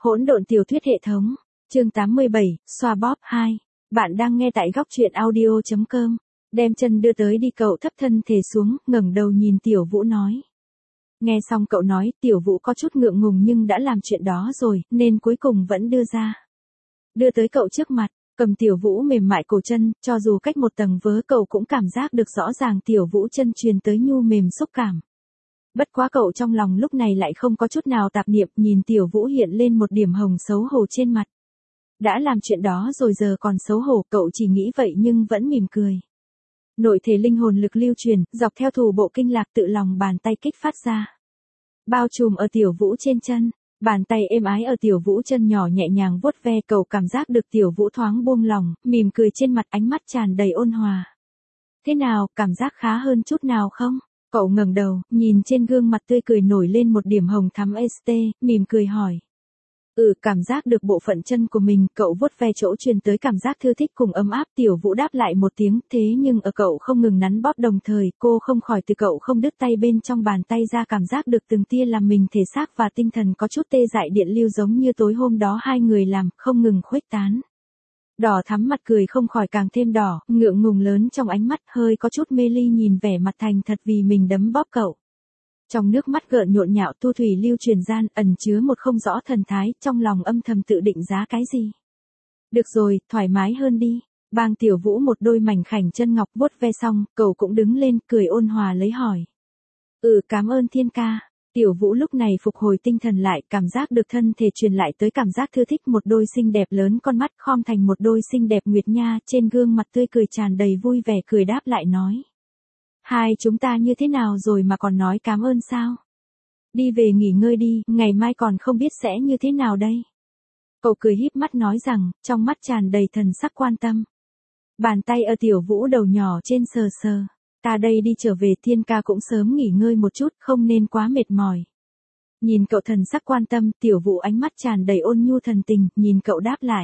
Hỗn độn tiểu thuyết hệ thống, chương 87, xoa bóp 2. Bạn đang nghe tại góc truyện audio.com. Đem chân đưa tới đi, cậu thấp thân thể xuống, ngẩng đầu nhìn Tiểu Vũ nói. Nghe xong cậu nói, Tiểu Vũ có chút ngượng ngùng nhưng đã làm chuyện đó rồi, nên cuối cùng vẫn đưa ra. Đưa tới cậu trước mặt, cầm Tiểu Vũ mềm mại cổ chân, cho dù cách một tầng vớ cậu cũng cảm giác được rõ ràng Tiểu Vũ chân truyền tới nhu mềm xúc cảm. Bất quá cậu trong lòng lúc này lại không có chút nào tạp niệm, nhìn Tiểu Vũ hiện lên một điểm hồng xấu hổ trên mặt. Đã làm chuyện đó rồi giờ còn xấu hổ, cậu chỉ nghĩ vậy nhưng vẫn mỉm cười. Nội thể linh hồn lực lưu truyền, dọc theo thủ bộ kinh lạc tự lòng bàn tay kích phát ra. Bao trùm ở Tiểu Vũ trên chân, bàn tay êm ái ở Tiểu Vũ chân nhỏ nhẹ nhàng vuốt ve, cậu cảm giác được Tiểu Vũ thoáng buông lòng, mỉm cười trên mặt, ánh mắt tràn đầy ôn hòa. Thế nào, cảm giác khá hơn chút nào không? Cậu ngẩng đầu, nhìn trên gương mặt tươi cười nổi lên một điểm hồng thắm ST, mỉm cười hỏi. Cảm giác được bộ phận chân của mình, cậu vuốt ve chỗ truyền tới cảm giác thư thích cùng ấm áp. Tiểu Vũ đáp lại một tiếng, thế nhưng ở cậu không ngừng nắn bóp đồng thời, cô không khỏi từ cậu không đứt tay bên trong bàn tay ra, cảm giác được từng tia làm mình thể xác và tinh thần có chút tê dại, điện lưu giống như tối hôm đó hai người làm, không ngừng khuếch tán. Đỏ thắm mặt cười không khỏi càng thêm đỏ, ngượng ngùng lớn trong ánh mắt, hơi có chút mê ly nhìn vẻ mặt thành thật vì mình đấm bóp cậu. Trong nước mắt gợn nhộn nhạo, thu thủy lưu truyền gian, ẩn chứa một không rõ thần thái, trong lòng âm thầm tự định giá cái gì. Được rồi, thoải mái hơn đi. Bang Tiểu Vũ một đôi mảnh khảnh chân ngọc vuốt ve xong, cậu cũng đứng lên, cười ôn hòa lấy hỏi. Cảm ơn Thiên ca. Tiểu Vũ lúc này phục hồi tinh thần lại, cảm giác được thân thể truyền lại tới cảm giác thư thích, một đôi xinh đẹp lớn con mắt khom thành một đôi xinh đẹp nguyệt nha, trên gương mặt tươi cười tràn đầy vui vẻ, cười đáp lại nói. Hai chúng ta như thế nào rồi mà còn nói cảm ơn sao? Đi về nghỉ ngơi đi, ngày mai còn không biết sẽ như thế nào đây. Cậu cười híp mắt nói rằng, trong mắt tràn đầy thần sắc quan tâm. Bàn tay ở Tiểu Vũ đầu nhỏ trên sờ sờ. Ta đây đi trở về, Thiên ca cũng sớm nghỉ ngơi một chút, không nên quá mệt mỏi. Nhìn cậu thần sắc quan tâm, Tiểu Vũ ánh mắt tràn đầy ôn nhu thần tình, nhìn cậu đáp lại.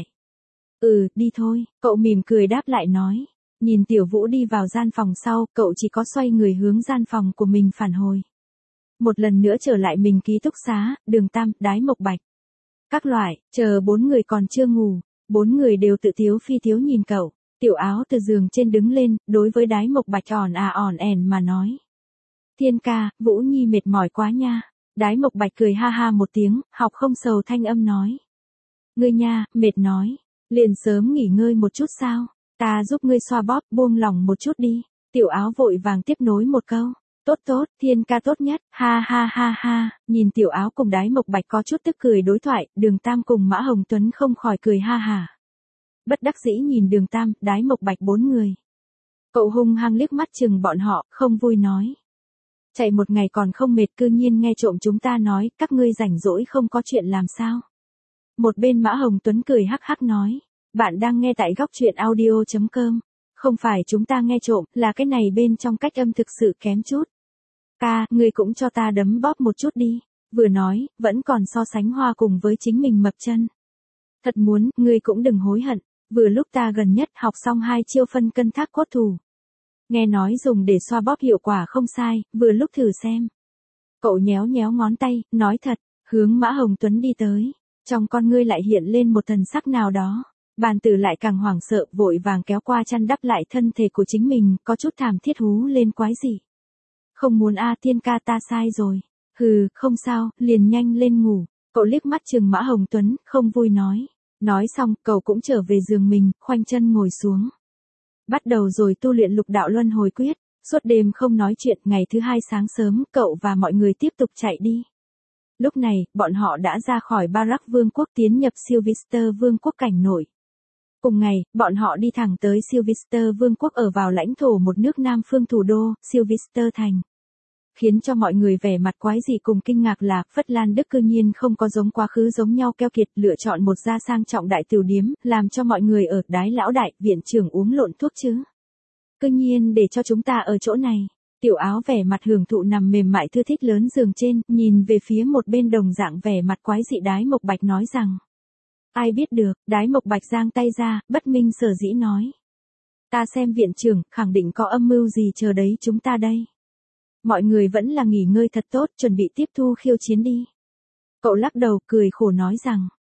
Đi thôi, cậu mỉm cười đáp lại nói. Nhìn Tiểu Vũ đi vào gian phòng sau, cậu chỉ có xoay người hướng gian phòng của mình phản hồi. Một lần nữa trở lại mình ký túc xá, Đường Tam, Đái Mộc Bạch. Các loại, chờ bốn người còn chưa ngủ, bốn người đều tự tiếu phi tiếu nhìn cậu. Tiểu Áo từ giường trên đứng lên, đối với Đái Mộc Bạch ỏn ẻn mà nói. Thiên ca, Vũ Nhi mệt mỏi quá nha. Đái Mộc Bạch cười ha ha một tiếng, học không sầu thanh âm nói. Ngươi nha, mệt nói, liền sớm nghỉ ngơi một chút sao? Ta giúp ngươi xoa bóp, buông lỏng một chút đi. Tiểu Áo vội vàng tiếp nối một câu. Tốt, Thiên ca tốt nhất, ha ha. Nhìn Tiểu Áo cùng Đái Mộc Bạch có chút tức cười đối thoại, Đường Tam cùng Mã Hồng Tuấn không khỏi cười ha hả. Bất đắc dĩ nhìn Đường Tam, Đái Mộc Bạch bốn người. Cậu hung hăng liếc mắt chừng bọn họ, không vui nói. Chạy một ngày còn không mệt, cư nhiên nghe trộm chúng ta nói, các ngươi rảnh rỗi không có chuyện làm sao. Một bên Mã Hồng Tuấn cười hắc hắc nói. Bạn đang nghe tại góc truyện audio.com. Không phải chúng ta nghe trộm, là cái này bên trong cách âm thực sự kém chút. Ca, ngươi cũng cho ta đấm bóp một chút đi. Vừa nói, vẫn còn so sánh hoa cùng với chính mình mập chân. Thật muốn, ngươi cũng đừng hối hận. Vừa lúc ta gần nhất học xong 2 chiêu phân cân thác cốt thủ. Nghe nói dùng để xoa bóp hiệu quả không sai, vừa lúc thử xem. Cậu nhéo ngón tay, nói thật, hướng Mã Hồng Tuấn đi tới. Trong con ngươi lại hiện lên một thần sắc nào đó. Bàn tử lại càng hoảng sợ, vội vàng kéo qua chăn đắp lại thân thể của chính mình, có chút thảm thiết hú lên quái gì. Không muốn Thiên ca, ta sai rồi. Không sao, liền nhanh lên ngủ. Cậu liếc mắt chừng Mã Hồng Tuấn, không vui nói. Nói xong, cậu cũng trở về giường mình, khoanh chân ngồi xuống. Bắt đầu rồi tu luyện lục đạo luân hồi quyết. Suốt đêm không nói chuyện, ngày thứ hai sáng sớm, cậu và mọi người tiếp tục chạy đi. Lúc này, bọn họ đã ra khỏi Barak Vương quốc, tiến nhập Sylvester Vương quốc cảnh nội. Cùng ngày, bọn họ đi thẳng tới Sylvester Vương quốc ở vào lãnh thổ một nước Nam phương thủ đô, Sylvester Thành. Khiến cho mọi người vẻ mặt quái dị cùng kinh ngạc là, Phất Lan Đức cư nhiên không có giống quá khứ giống nhau keo kiệt, lựa chọn một gia sang trọng đại tửu điếm, làm cho mọi người ở Đái lão đại, viện trưởng uống lộn thuốc chứ. Cư nhiên để cho chúng ta ở chỗ này. Tiểu Áo vẻ mặt hưởng thụ nằm mềm mại thư thích lớn giường trên, nhìn về phía một bên đồng dạng vẻ mặt quái dị Đái Mộc Bạch nói rằng. Ai biết được, Đái Mộc Bạch giang tay ra, bất minh sở dĩ nói. Ta xem viện trưởng, khẳng định có âm mưu gì chờ đấy chúng ta đây. Mọi người vẫn là nghỉ ngơi thật tốt, chuẩn bị tiếp thu khiêu chiến đi. Cậu lắc đầu, cười khổ nói rằng,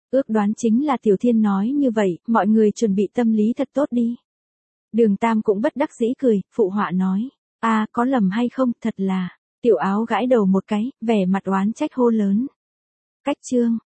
Ước đoán chính là Tiểu Thiên nói như vậy, mọi người chuẩn bị tâm lý thật tốt đi. Đường Tam cũng bất đắc dĩ cười, phụ họa nói. Có lầm hay không, thật là. Tiểu Áo gãi đầu một cái, vẻ mặt oán trách hô lớn. Cách chương.